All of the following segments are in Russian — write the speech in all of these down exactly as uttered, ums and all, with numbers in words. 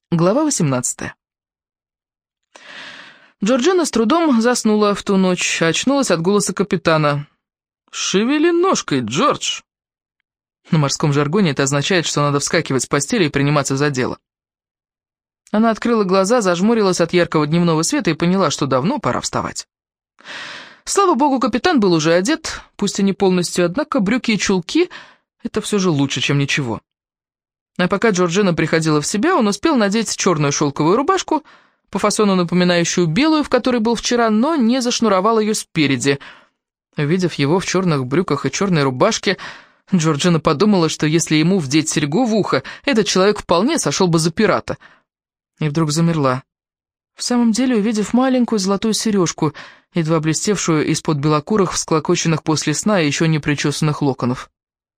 Глава восемнадцатая. Джорджина с трудом заснула в ту ночь, очнулась от голоса капитана. «Шевели ножкой, Джордж!» На морском жаргоне это означает, что надо вскакивать с постели и приниматься за дело. Она открыла глаза, зажмурилась от яркого дневного света и поняла, что давно пора вставать. Слава богу, капитан был уже одет, пусть и не полностью, однако брюки и чулки — это все же лучше, чем ничего. А пока Джорджина приходила в себя, он успел надеть черную шелковую рубашку, по фасону напоминающую белую, в которой был вчера, но не зашнуровал ее спереди. Увидев его в черных брюках и черной рубашке, Джорджина подумала, что если ему вдеть серьгу в ухо, этот человек вполне сошел бы за пирата. И вдруг замерла. В самом деле, увидев маленькую золотую сережку, едва блестевшую из-под белокурых, всклокоченных после сна и еще не причесанных локонов.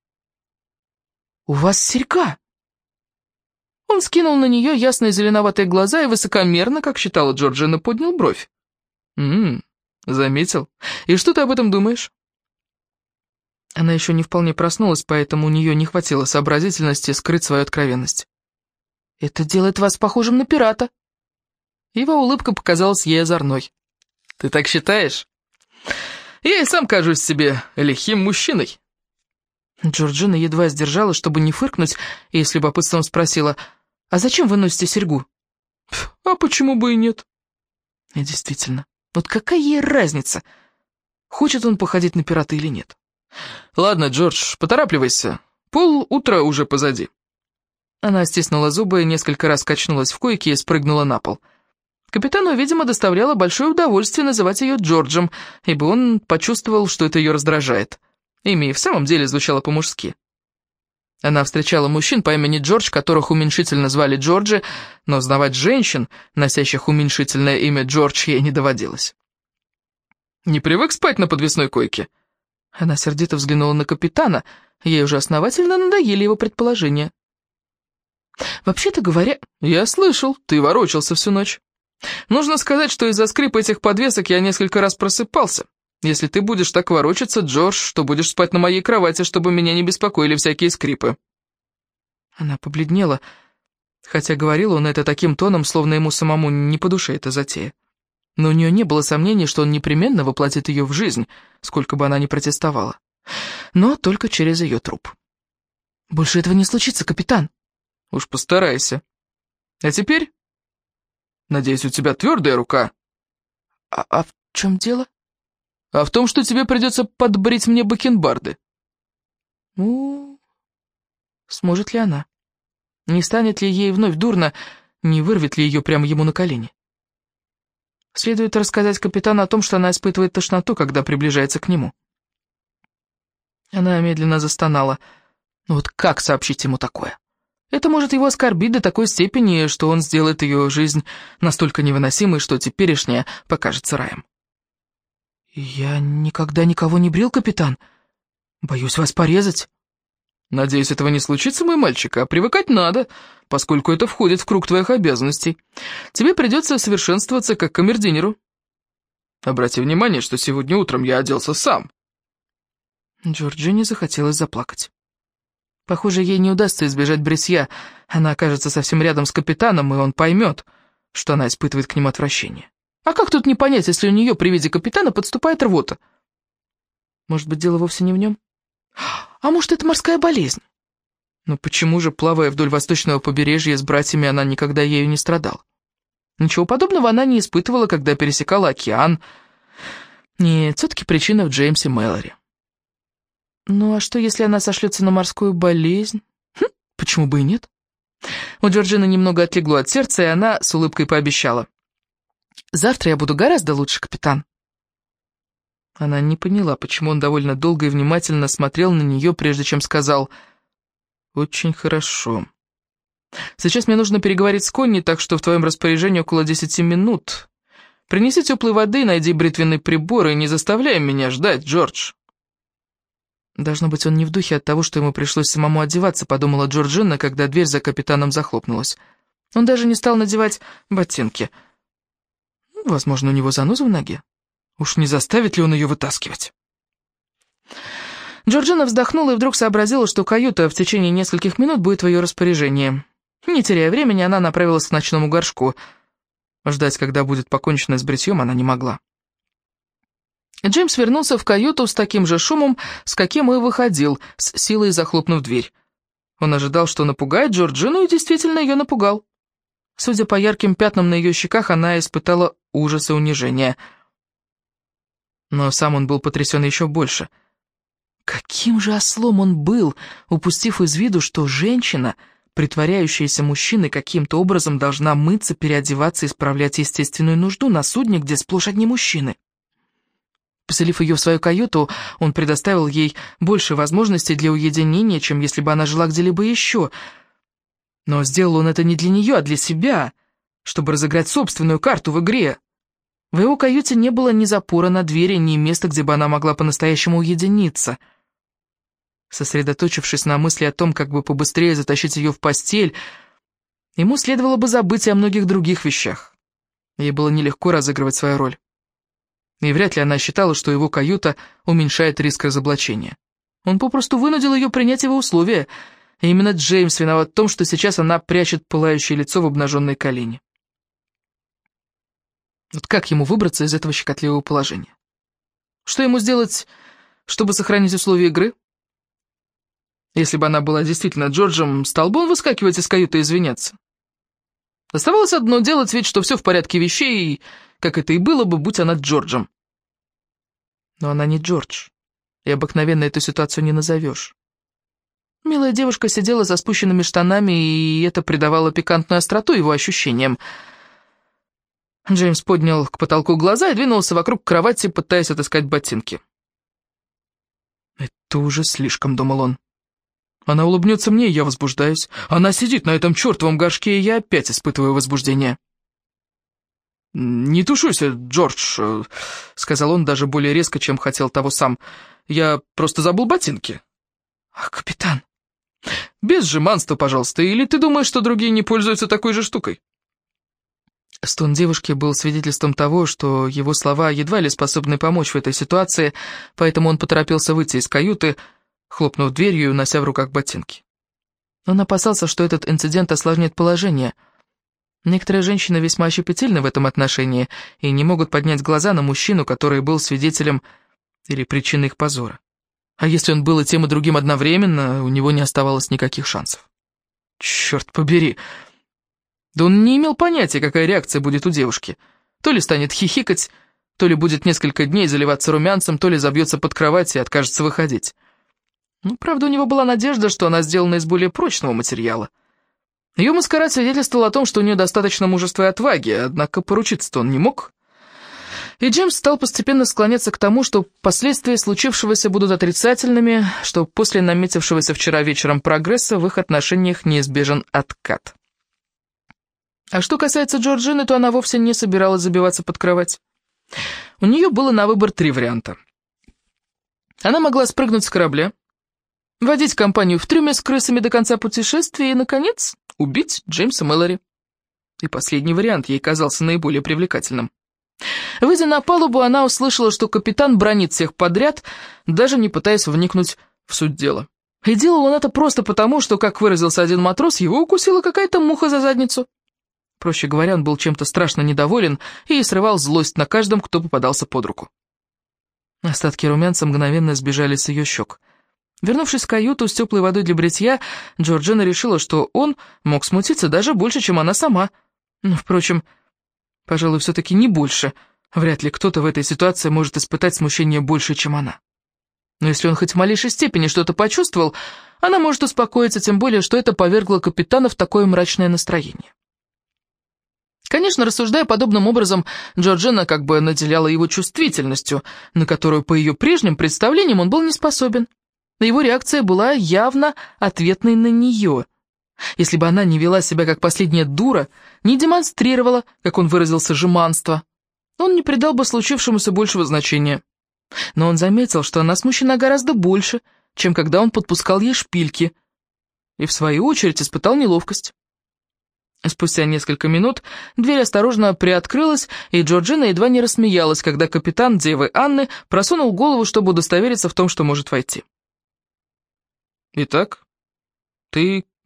«У вас серьга!» Он скинул на нее ясные зеленоватые глаза и высокомерно, как считала Джорджина, поднял бровь. «М-м, заметил. И что ты об этом думаешь?» Она еще не вполне проснулась, поэтому у нее не хватило сообразительности скрыть свою откровенность. «Это делает вас похожим на пирата». Его улыбка показалась ей озорной. «Ты так считаешь? Я и сам кажусь себе лихим мужчиной». Джорджина едва сдержалась, чтобы не фыркнуть, и с любопытством спросила: «А зачем вы носите серьгу?» «А почему бы и нет?» И действительно, вот какая ей разница, хочет он походить на пирата или нет? «Ладно, Джордж, поторапливайся, пол утра уже позади». Она стиснула зубы, несколько раз качнулась в койке и спрыгнула на пол. Капитану, видимо, доставляло большое удовольствие называть ее Джорджем, ибо он почувствовал, что это ее раздражает. Имя и в самом деле звучало по-мужски. Она встречала мужчин по имени Джордж, которых уменьшительно звали Джорджи, но знавать женщин, носящих уменьшительное имя Джордж, ей не доводилось. «Не привык спать на подвесной койке?» Она сердито взглянула на капитана, ей уже основательно надоели его предположения. «Вообще-то говоря, я слышал, ты ворочался всю ночь. Нужно сказать, что из-за скрипа этих подвесок я несколько раз просыпался. Если ты будешь так ворочаться, Джордж, то будешь спать на моей кровати, чтобы меня не беспокоили всякие скрипы». Она побледнела, хотя говорил он это таким тоном, словно ему самому не по душе эта затея. Но у нее не было сомнений, что он непременно воплотит ее в жизнь, сколько бы она ни протестовала. Но только через ее труп. «Больше этого не случится, капитан». «Уж постарайся. А теперь, надеюсь, у тебя твердая рука». «А, а в чем дело?» «А в том, что тебе придется подбрить мне бакенбарды». Ну, сможет ли она? Не станет ли ей вновь дурно, не вырвет ли ее прямо ему на колени? Следует рассказать капитану о том, что она испытывает тошноту, когда приближается к нему. Она медленно застонала. Ну вот как сообщить ему такое? Это может его оскорбить до такой степени, что он сделает ее жизнь настолько невыносимой, что теперешняя покажется раем. «Я никогда никого не брил, капитан. Боюсь вас порезать». «Надеюсь, этого не случится, мой мальчик, а привыкать надо, поскольку это входит в круг твоих обязанностей. Тебе придется совершенствоваться как камердинеру. Обрати внимание, что сегодня утром я оделся сам». Джорджине захотелось заплакать. Похоже, ей не удастся избежать бритья. Она окажется совсем рядом с капитаном, и он поймет, что она испытывает к нему отвращение. А как тут не понять, если у нее при виде капитана подступает рвота? Может быть, дело вовсе не в нем? А может, это морская болезнь? Но почему же, плавая вдоль восточного побережья с братьями, она никогда ею не страдала? Ничего подобного она не испытывала, когда пересекала океан. Нет, все-таки причина в Джеймсе Мэлори. Ну а что, если она сошлется на морскую болезнь? Хм, почему бы и нет? У Джорджины немного отлегло от сердца, и она с улыбкой пообещала: «Завтра я буду гораздо лучше, капитан». Она не поняла, почему он довольно долго и внимательно смотрел на нее, прежде чем сказал: «Очень хорошо. Сейчас мне нужно переговорить с Конни, так что в твоем распоряжении около десяти минут. Принеси теплой воды, найди бритвенный прибор и не заставляй меня ждать, Джордж». «Должно быть, он не в духе от того, что ему пришлось самому одеваться», — подумала Джорджина, когда дверь за капитаном захлопнулась. Он даже не стал надевать ботинки. Возможно, у него заноза в ноге. Уж не заставит ли он ее вытаскивать? Джорджина вздохнула и вдруг сообразила, что каюта в течение нескольких минут будет в ее распоряжении. Не теряя времени, она направилась к ночному горшку. Ждать, когда будет покончено с бритьем, она не могла. Джеймс вернулся в каюту с таким же шумом, с каким и выходил, с силой захлопнув дверь. Он ожидал, что напугает Джорджину, и действительно ее напугал. Судя по ярким пятнам на ее щеках, она испытала ужас и унижение. Но сам он был потрясен еще больше. Каким же ослом он был, упустив из виду, что женщина, притворяющаяся мужчиной, каким-то образом должна мыться, переодеваться и справлять естественную нужду на судне, где сплошь одни мужчины. Поселив ее в свою каюту, он предоставил ей больше возможностей для уединения, чем если бы она жила где-либо еще. Но сделал он это не для нее, а для себя, чтобы разыграть собственную карту в игре. В его каюте не было ни запора на двери, ни места, где бы она могла по-настоящему уединиться. Сосредоточившись на мысли о том, как бы побыстрее затащить ее в постель, ему следовало бы забыть и о многих других вещах. Ей было нелегко разыгрывать свою роль. И вряд ли она считала, что его каюта уменьшает риск разоблачения. Он попросту вынудил ее принять его условия, и именно Джеймс виноват в том, что сейчас она прячет пылающее лицо в обнаженной колени. Вот как ему выбраться из этого щекотливого положения? Что ему сделать, чтобы сохранить условия игры? Если бы она была действительно Джорджем, стал бы он выскакивать из каюты и извиняться. Оставалось одно — делать вид, что все в порядке вещей, как это и было бы, будь она Джорджем. Но она не Джордж, и обыкновенно эту ситуацию не назовешь. Милая девушка сидела со спущенными штанами, и это придавало пикантную остроту его ощущениям. Джеймс поднял к потолку глаза и двинулся вокруг кровати, пытаясь отыскать ботинки. «Это уже слишком», — думал он. «Она улыбнется мне, и я возбуждаюсь. Она сидит на этом чертовом горшке, и я опять испытываю возбуждение». «Не тушуйся, Джордж», — сказал он даже более резко, чем хотел того сам. «Я просто забыл ботинки». «Ах, капитан!» «Без жеманства, пожалуйста, или ты думаешь, что другие не пользуются такой же штукой?» Стон девушки был свидетельством того, что его слова едва ли способны помочь в этой ситуации, поэтому он поторопился выйти из каюты, хлопнув дверью и унося в руках ботинки. Он опасался, что этот инцидент осложнит положение. Некоторые женщины весьма щепетильны в этом отношении и не могут поднять глаза на мужчину, который был свидетелем или причиной их позора. А если он был и тем, и другим одновременно, у него не оставалось никаких шансов. Черт побери! Да он не имел понятия, какая реакция будет у девушки. То ли станет хихикать, то ли будет несколько дней заливаться румянцем, то ли забьется под кровать и откажется выходить. Ну, правда, у него была надежда, что она сделана из более прочного материала. Ее маскарад свидетельствовал о том, что у нее достаточно мужества и отваги, однако поручиться-то он не мог. И Джеймс стал постепенно склоняться к тому, что последствия случившегося будут отрицательными, что после наметившегося вчера вечером прогресса в их отношениях неизбежен откат. А что касается Джорджины, то она вовсе не собиралась забиваться под кровать. У нее было на выбор три варианта. Она могла спрыгнуть с корабля, водить компанию в трюме с крысами до конца путешествия и, наконец, убить Джеймса Мэлори. И последний вариант ей казался наиболее привлекательным. Выйдя на палубу, она услышала, что капитан бранит всех подряд, даже не пытаясь вникнуть в суть дела. И делал он это просто потому, что, как выразился один матрос, его укусила какая-то муха за задницу. Проще говоря, он был чем-то страшно недоволен и срывал злость на каждом, кто попадался под руку. Остатки румянца мгновенно сбежали с ее щек. Вернувшись в каюту с теплой водой для бритья, Джорджина решила, что он мог смутиться даже больше, чем она сама. Но, впрочем, пожалуй, все-таки не больше. Вряд ли кто-то в этой ситуации может испытать смущение больше, чем она. Но если он хоть в малейшей степени что-то почувствовал, она может успокоиться, тем более, что это повергло капитана в такое мрачное настроение. Конечно, рассуждая подобным образом, Джорджина как бы наделяла его чувствительностью, на которую, по ее прежним представлениям, он был не способен. Его реакция была явно ответной на нее. Если бы она не вела себя как последняя дура, не демонстрировала, как он выразился, жеманство, он не придал бы случившемуся большего значения. Но он заметил, что она смущена гораздо больше, чем когда он подпускал ей шпильки, и в свою очередь испытал неловкость. Спустя несколько минут дверь осторожно приоткрылась, и Джорджина едва не рассмеялась, когда капитан Девы Анны просунул голову, чтобы удостовериться в том, что может войти. «Итак, ты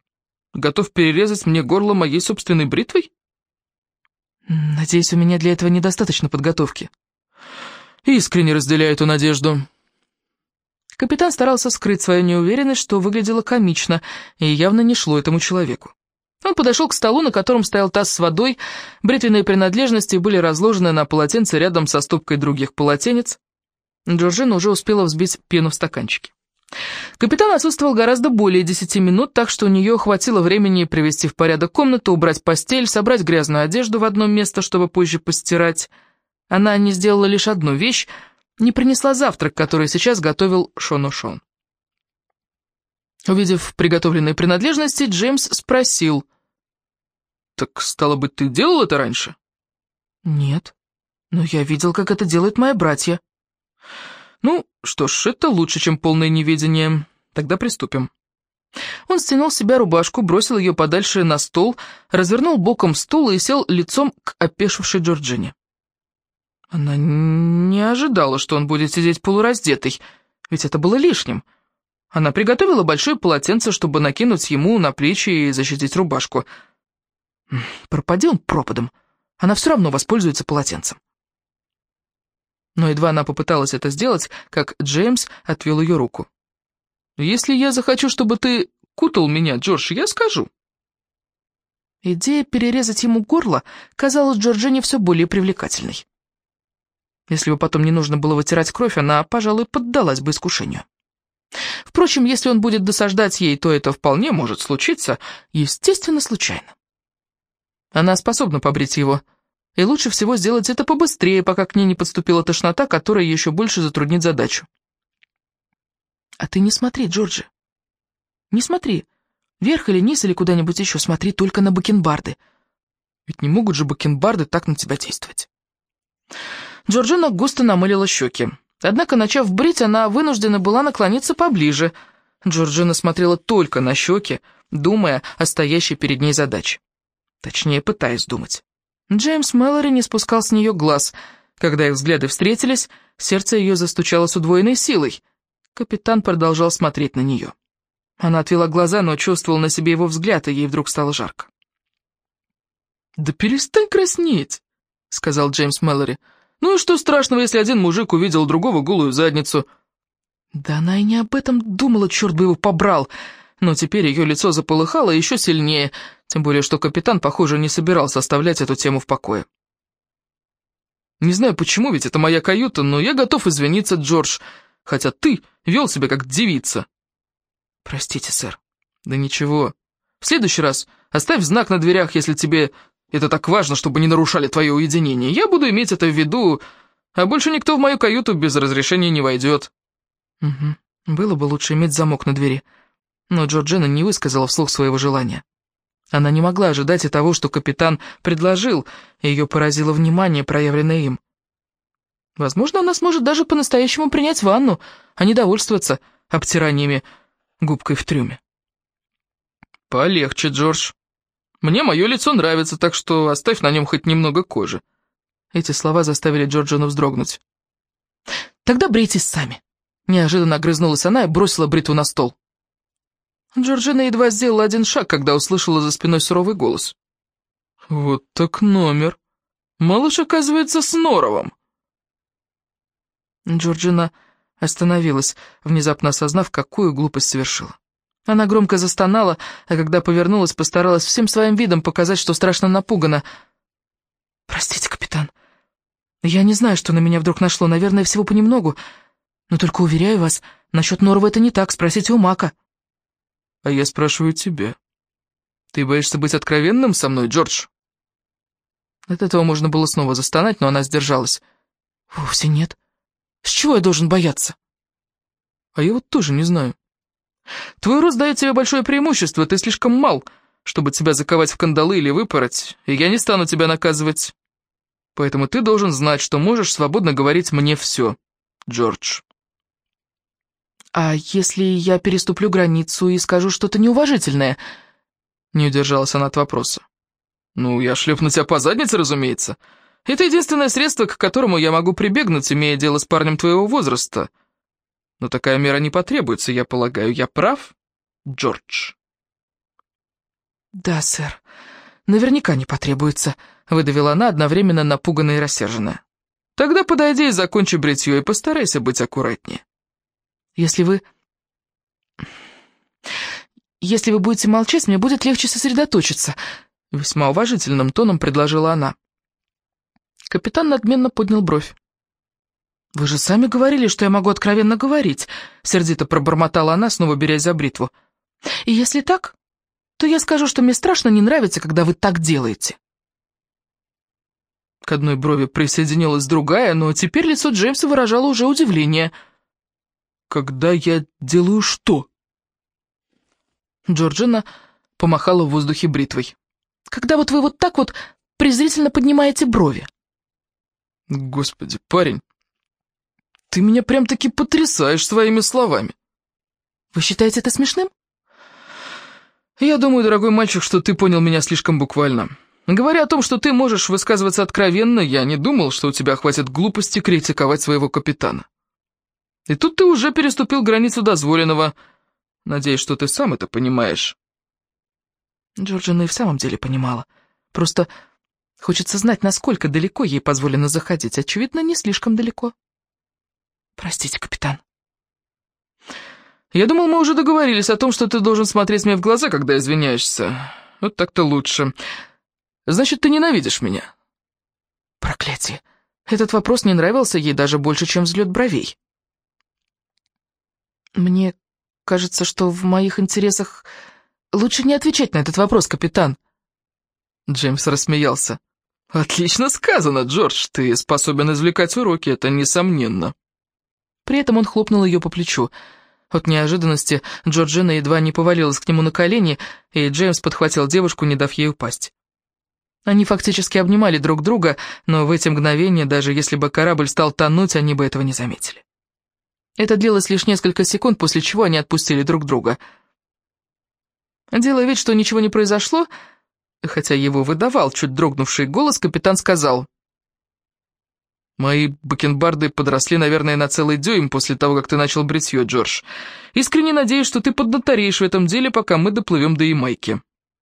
Готов перерезать мне горло моей собственной бритвой? Надеюсь, у меня для этого недостаточно подготовки. Искренне разделяю эту надежду. Капитан старался скрыть свою неуверенность, что выглядело комично и явно не шло этому человеку. Он подошел к столу, на котором стоял таз с водой, бритвенные принадлежности были разложены на полотенце рядом со стопкой других полотенец. Джорджина уже успела взбить пену в стаканчике. Капитан отсутствовал гораздо более десяти минут, так что у нее хватило времени привести в порядок комнату, убрать постель, собрать грязную одежду в одно место, чтобы позже постирать. Она не сделала лишь одну вещь, не принесла завтрак, который сейчас готовил Шон О'Шон. Увидев приготовленные принадлежности, Джеймс спросил: «Так, стало быть, ты делал это раньше?» «Нет, но я видел, как это делают мои братья». «Ну, что ж, это лучше, чем полное неведение. Тогда приступим». Он стянул с себя рубашку, бросил ее подальше на стол, развернул боком стула и сел лицом к опешившей Джорджине. Она не ожидала, что он будет сидеть полураздетый, ведь это было лишним. Она приготовила большое полотенце, чтобы накинуть ему на плечи и защитить рубашку. Пропади он пропадом, она все равно воспользуется полотенцем. Но едва она попыталась это сделать, как Джеймс отвел ее руку. «Если я захочу, чтобы ты кутал меня, Джордж, я скажу». Идея перерезать ему горло казалась Джорджине все более привлекательной. Если бы потом не нужно было вытирать кровь, она, пожалуй, поддалась бы искушению. Впрочем, если он будет досаждать ей, то это вполне может случиться, естественно, случайно. Она способна побрить его, и лучше всего сделать это побыстрее, пока к ней не подступила тошнота, которая еще больше затруднит задачу. А ты не смотри, Джорджи. Не смотри. Вверх или низ, или куда-нибудь еще. Смотри только на бакенбарды. Ведь не могут же бакенбарды так на тебя действовать. Джорджина густо намылила щеки. Однако, начав брить, она вынуждена была наклониться поближе. Джорджина смотрела только на щеки, думая о стоящей перед ней задаче. Точнее, пытаясь думать. Джеймс Мэлори не спускал с нее глаз. Когда их взгляды встретились, сердце ее застучало с удвоенной силой. Капитан продолжал смотреть на нее. Она отвела глаза, но чувствовала на себе его взгляд, и ей вдруг стало жарко. «Да перестань краснеть», — сказал Джеймс Мэлори. «Ну и что страшного, если один мужик увидел у другого голую задницу?» Да она и не об этом думала, черт бы его побрал. Но теперь ее лицо заполыхало еще сильнее, тем более что капитан, похоже, не собирался оставлять эту тему в покое. «Не знаю почему, ведь это моя каюта, но я готов извиниться, Джордж, хотя ты вел себя как девица». «Простите, сэр». «Да ничего. В следующий раз оставь знак на дверях, если тебе это так важно, чтобы не нарушали твое уединение. Я буду иметь это в виду, а больше никто в мою каюту без разрешения не войдет». «Угу. Было бы лучше иметь замок на двери». Но Джорджина не высказала вслух своего желания. Она не могла ожидать и того, что капитан предложил, и ее поразило внимание, проявленное им. Возможно, она сможет даже по-настоящему принять ванну, а не довольствоваться обтираниями губкой в трюме. «Полегче, Джордж. Мне мое лицо нравится, так что оставь на нем хоть немного кожи». Эти слова заставили Джорджину вздрогнуть. «Тогда брейтесь сами». Неожиданно огрызнулась она и бросила бритву на стол. Джорджина едва сделала один шаг, когда услышала за спиной суровый голос. «Вот так номер. Малыш, оказывается, с норовом». Джорджина остановилась, внезапно осознав, какую глупость совершила. Она громко застонала, а когда повернулась, постаралась всем своим видом показать, что страшно напугана. «Простите, капитан. Я не знаю, что на меня вдруг нашло, наверное, всего понемногу. Но только уверяю вас, насчет норова это не так, спросите у Мака». «А я спрашиваю тебя. Ты боишься быть откровенным со мной, Джордж?» От этого можно было снова застонать, но она сдержалась. «Вовсе нет. С чего я должен бояться?» «А я вот тоже не знаю. Твой рост дает тебе большое преимущество, ты слишком мал, чтобы тебя заковать в кандалы или выпороть, и я не стану тебя наказывать. Поэтому ты должен знать, что можешь свободно говорить мне все, Джордж». «А если я переступлю границу и скажу что-то неуважительное?» Не удержалась она от вопроса. «Ну, я шлепну тебя по заднице, разумеется. Это единственное средство, к которому я могу прибегнуть, имея дело с парнем твоего возраста. Но такая мера не потребуется, я полагаю. Я прав, Джордж?» «Да, сэр, наверняка не потребуется», — выдавила она, одновременно напуганная и рассерженная. «Тогда подойди и закончи бритье, и постарайся быть аккуратнее». «Если вы... Если вы будете молчать, мне будет легче сосредоточиться», — весьма уважительным тоном предложила она. Капитан надменно поднял бровь. «Вы же сами говорили, что я могу откровенно говорить», — сердито пробормотала она, снова берясь за бритву. «И если так, то я скажу, что мне страшно не нравится, когда вы так делаете». К одной брови присоединилась другая, но теперь лицо Джеймса выражало уже удивление. «Когда я делаю что?» Джорджина помахала в воздухе бритвой. «Когда вот вы вот так вот презрительно поднимаете брови». «Господи, парень, ты меня прям-таки потрясаешь своими словами». «Вы считаете это смешным?» «Я думаю, дорогой мальчик, что ты понял меня слишком буквально. Говоря о том, что ты можешь высказываться откровенно, я не думал, что у тебя хватит глупости критиковать своего капитана. И тут ты уже переступил границу дозволенного. Надеюсь, что ты сам это понимаешь». Джорджина и в самом деле понимала. Просто хочется знать, насколько далеко ей позволено заходить. Очевидно, не слишком далеко. «Простите, капитан». «Я думал, мы уже договорились о том, что ты должен смотреть мне в глаза, когда извиняешься. Вот так-то лучше. Значит, ты ненавидишь меня?» Проклятие. Этот вопрос не нравился ей даже больше, чем взлет бровей. «Мне кажется, что в моих интересах лучше не отвечать на этот вопрос, капитан». Джеймс рассмеялся. «Отлично сказано, Джордж. Ты способен извлекать уроки, это несомненно». При этом он хлопнул ее по плечу. От неожиданности Джорджина едва не повалилась к нему на колени, и Джеймс подхватил девушку, не дав ей упасть. Они фактически обнимали друг друга, но в эти мгновения, даже если бы корабль стал тонуть, они бы этого не заметили. Это длилось лишь несколько секунд, после чего они отпустили друг друга. Делая вид, что ничего не произошло, хотя его выдавал чуть дрогнувший голос, капитан сказал: «Мои бакенбарды подросли, наверное, на целый дюйм после того, как ты начал бритье, Джордж. Искренне надеюсь, что ты поднатореешь в этом деле, пока мы доплывем до Ямайки».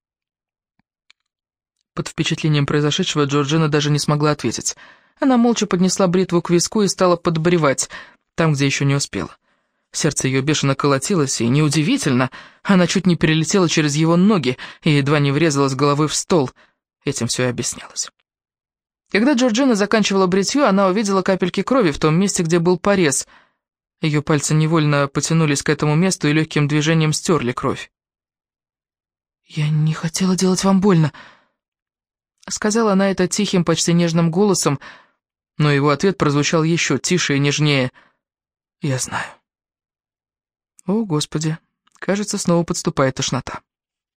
Под впечатлением произошедшего Джорджина даже не смогла ответить. Она молча поднесла бритву к виску и стала подбревать там, где еще не успела. Сердце ее бешено колотилось, и неудивительно, она чуть не перелетела через его ноги и едва не врезалась головой в стол. Этим все и объяснялось. Когда Джорджина заканчивала бритье, она увидела капельки крови в том месте, где был порез. Ее пальцы невольно потянулись к этому месту и легким движением стерли кровь. «Я не хотела делать вам больно», — сказала она это тихим, почти нежным голосом, но его ответ прозвучал еще тише и нежнее. «Я знаю». О, Господи, кажется, снова подступает тошнота.